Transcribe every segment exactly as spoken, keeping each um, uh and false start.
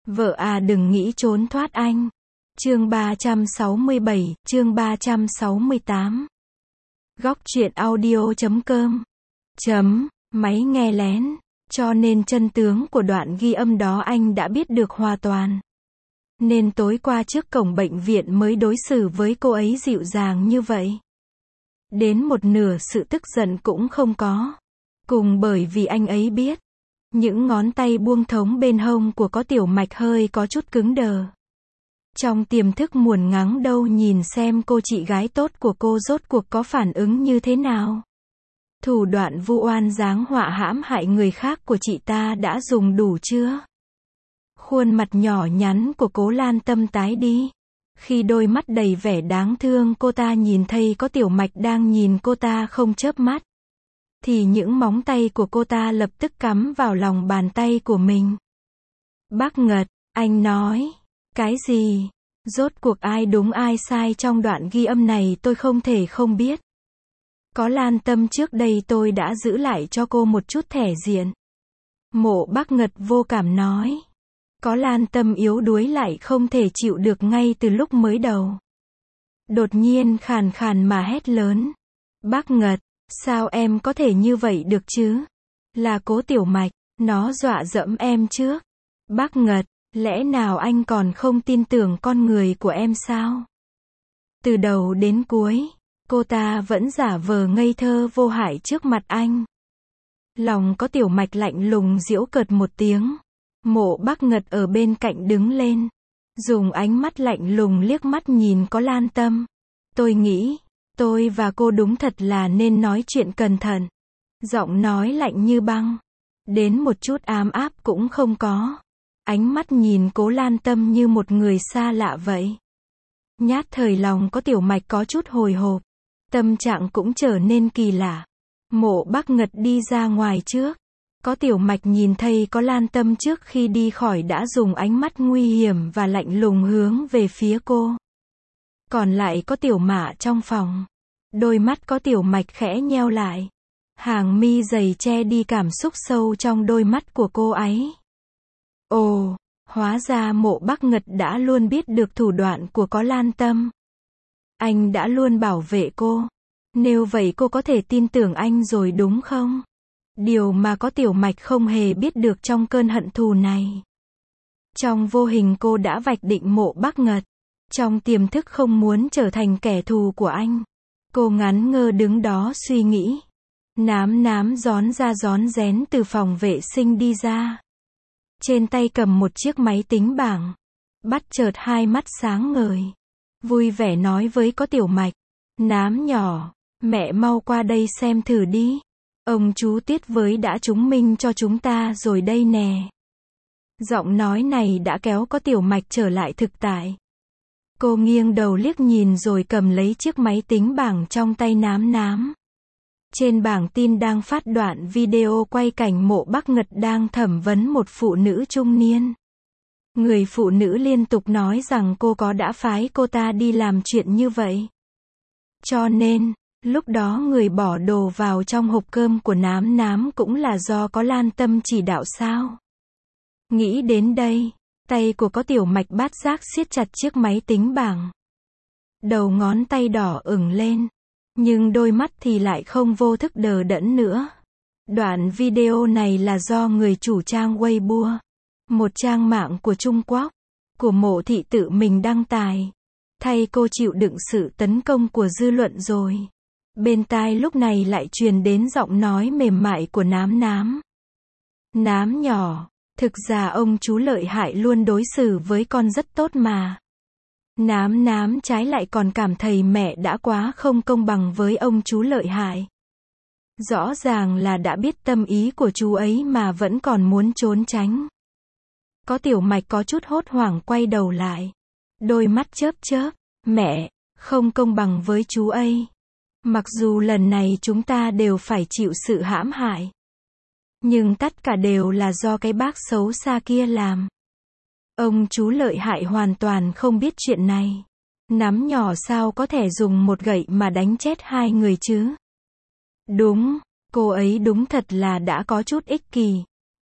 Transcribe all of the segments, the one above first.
Vợ à đừng nghĩ trốn thoát anh. Chương ba trăm sáu mươi bảy, chương ba trăm sáu mươi tám. Góc truyện audio chấm com. Chấm, máy nghe lén. Cho nên chân tướng của đoạn ghi âm đó anh đã biết được hoàn toàn. Nên tối qua trước cổng bệnh viện mới đối xử với cô ấy dịu dàng như vậy. Đến một nửa sự tức giận cũng không có. Cùng bởi vì anh ấy biết. Những ngón tay buông thống bên hông của có tiểu mạch hơi có chút cứng đờ. Trong tiềm thức muốn ngắng đâu nhìn xem cô chị gái tốt của cô rốt cuộc có phản ứng như thế nào. Thủ đoạn vu oan giáng họa hãm hại người khác của chị ta đã dùng đủ chưa? Khuôn mặt nhỏ nhắn của Cố Lan Tâm tái đi. Khi đôi mắt đầy vẻ đáng thương cô ta nhìn thấy có tiểu mạch đang nhìn cô ta không chớp mắt. Thì những móng tay của cô ta lập tức cắm vào lòng bàn tay của mình. Bác Ngật, anh nói. Cái gì? Rốt cuộc ai đúng ai sai trong đoạn ghi âm này tôi không thể không biết. Có Lan Tâm trước đây tôi đã giữ lại cho cô một chút thể diện. Mộ Bác Ngật vô cảm nói. Có Lan Tâm yếu đuối lại không thể chịu được ngay từ lúc mới đầu. Đột nhiên khàn khàn mà hét lớn. Bác Ngật, sao em có thể như vậy được chứ? Là Cố Tiểu Mạch, nó dọa dẫm em trước. Bác Ngật, lẽ nào anh còn không tin tưởng con người của em sao? Từ đầu đến cuối, cô ta vẫn giả vờ ngây thơ vô hại trước mặt anh. Lòng có Tiểu Mạch lạnh lùng giễu cợt một tiếng. Mộ Bác Ngật ở bên cạnh đứng lên. Dùng ánh mắt lạnh lùng liếc mắt nhìn có Lan Tâm. Tôi nghĩ, tôi và cô đúng thật là nên nói chuyện cẩn thận. Giọng nói lạnh như băng. Đến một chút ám áp cũng không có. Ánh mắt nhìn Cố Lan Tâm như một người xa lạ vậy. Nhát thời lòng có Tiểu Mạch có chút hồi hộp. Tâm trạng cũng trở nên kỳ lạ. Mộ Bác Ngật đi ra ngoài trước. Có Tiểu Mạch nhìn thấy có Lan Tâm trước khi đi khỏi đã dùng ánh mắt nguy hiểm và lạnh lùng hướng về phía cô. Còn lại có Tiểu Mạ trong phòng. Đôi mắt có Tiểu Mạch khẽ nheo lại. Hàng mi dày che đi cảm xúc sâu trong đôi mắt của cô ấy. Ồ, hóa ra Mộ Bác Ngật đã luôn biết được thủ đoạn của có Lan Tâm. Anh đã luôn bảo vệ cô. Nếu vậy cô có thể tin tưởng anh rồi đúng không? Điều mà có Tiểu Mạch không hề biết được trong cơn hận thù này. Trong vô hình cô đã vạch định Mộ Bác Ngật. Trong tiềm thức không muốn trở thành kẻ thù của anh. Cô ngắn ngơ đứng đó suy nghĩ. Nám nám rón ra rón rén từ phòng vệ sinh đi ra. Trên tay cầm một chiếc máy tính bảng. Bắt chợt hai mắt sáng ngời. Vui vẻ nói với có Tiểu Mạch. Nám nhỏ, mẹ mau qua đây xem thử đi. Ông chú Tiết với đã chứng minh cho chúng ta rồi đây nè. Giọng nói này đã kéo có Tiểu Mạch trở lại thực tại. Cô nghiêng đầu liếc nhìn rồi cầm lấy chiếc máy tính bảng trong tay nám nám. Trên bảng tin đang phát đoạn video quay cảnh Mộ Bác Ngật đang thẩm vấn một phụ nữ trung niên. Người phụ nữ liên tục nói rằng cô có đã phái cô ta đi làm chuyện như vậy. Cho nên, lúc đó người bỏ đồ vào trong hộp cơm của nám nám cũng là do có Lan Tâm chỉ đạo sao? Nghĩ đến đây, tay của có Tiểu Mạch bát giác siết chặt chiếc máy tính bảng. Đầu ngón tay đỏ ửng lên. Nhưng đôi mắt thì lại không vô thức đờ đẫn nữa. Đoạn video này là do người chủ trang Weibo, một trang mạng của Trung Quốc, của Mộ Thị tự mình đăng tải. Thay cô chịu đựng sự tấn công của dư luận rồi. Bên tai lúc này lại truyền đến giọng nói mềm mại của nám nám. Nám nhỏ, thực ra ông chú lợi hại luôn đối xử với con rất tốt mà. Nám nám trái lại còn cảm thấy mẹ đã quá không công bằng với ông chú lợi hại. Rõ ràng là đã biết tâm ý của chú ấy mà vẫn còn muốn trốn tránh. Có Tiểu Mạch có chút hốt hoảng quay đầu lại. Đôi mắt chớp chớp. Mẹ, không công bằng với chú ấy. Mặc dù lần này chúng ta đều phải chịu sự hãm hại. Nhưng tất cả đều là do cái bác xấu xa kia làm. Ông chú lợi hại hoàn toàn không biết chuyện này. Nắm nhỏ sao có thể dùng một gậy mà đánh chết hai người chứ? Đúng, cô ấy đúng thật là đã có chút ích kỷ.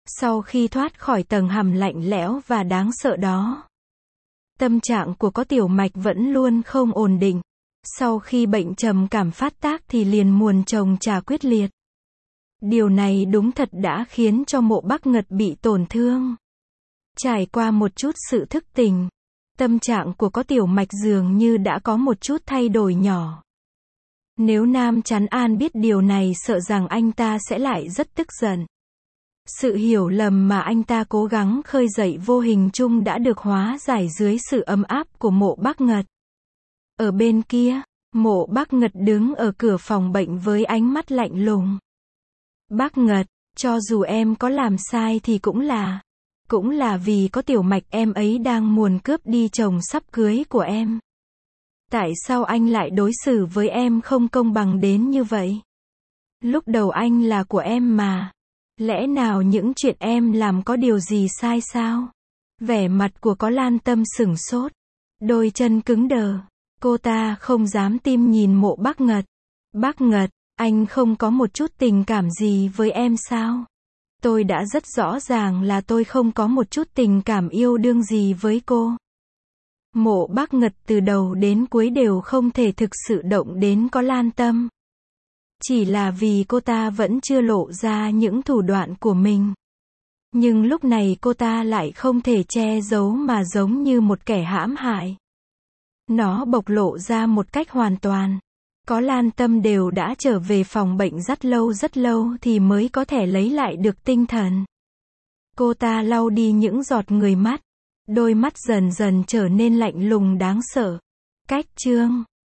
Sau khi thoát khỏi tầng hầm lạnh lẽo và đáng sợ đó, tâm trạng của có tiểu mạch vẫn luôn không ổn định. Sau khi bệnh trầm cảm phát tác thì liền muồn chồng trà quyết liệt. Điều này đúng thật đã khiến cho Mộ Bắc Ngật bị tổn thương. Trải qua một chút sự thức tỉnh, tâm trạng của có tiểu mạch dường như đã có một chút thay đổi nhỏ. Nếu Nam Chắn An biết điều này sợ rằng anh ta sẽ lại rất tức giận. Sự hiểu lầm mà anh ta cố gắng khơi dậy vô hình chung đã được hóa giải dưới sự ấm áp của Mộ Bắc Ngật. Ở bên kia, Mộ Bắc Ngật đứng ở cửa phòng bệnh với ánh mắt lạnh lùng. Bắc Ngật, cho dù em có làm sai thì cũng là, cũng là vì có tiểu mạch em ấy đang muốn cướp đi chồng sắp cưới của em. Tại sao anh lại đối xử với em không công bằng đến như vậy? Lúc đầu anh là của em mà. Lẽ nào những chuyện em làm có điều gì sai sao? Vẻ mặt của có Lan Tâm sửng sốt. Đôi chân cứng đờ. Cô ta không dám tin nhìn Mộ Bắc Ngật. Bắc Ngật, anh không có một chút tình cảm gì với em sao? Tôi đã rất rõ ràng là tôi không có một chút tình cảm yêu đương gì với cô. Mộ Bắc Ngật từ đầu đến cuối đều không thể thực sự động đến có Lan Tâm. Chỉ là vì cô ta vẫn chưa lộ ra những thủ đoạn của mình. Nhưng lúc này cô ta lại không thể che giấu mà giống như một kẻ hãm hại. Nó bộc lộ ra một cách hoàn toàn. Có Lan Tâm đều đã trở về phòng bệnh rất lâu rất lâu thì mới có thể lấy lại được tinh thần. Cô ta lau đi những giọt người mắt. Đôi mắt dần dần trở nên lạnh lùng đáng sợ. Cách chương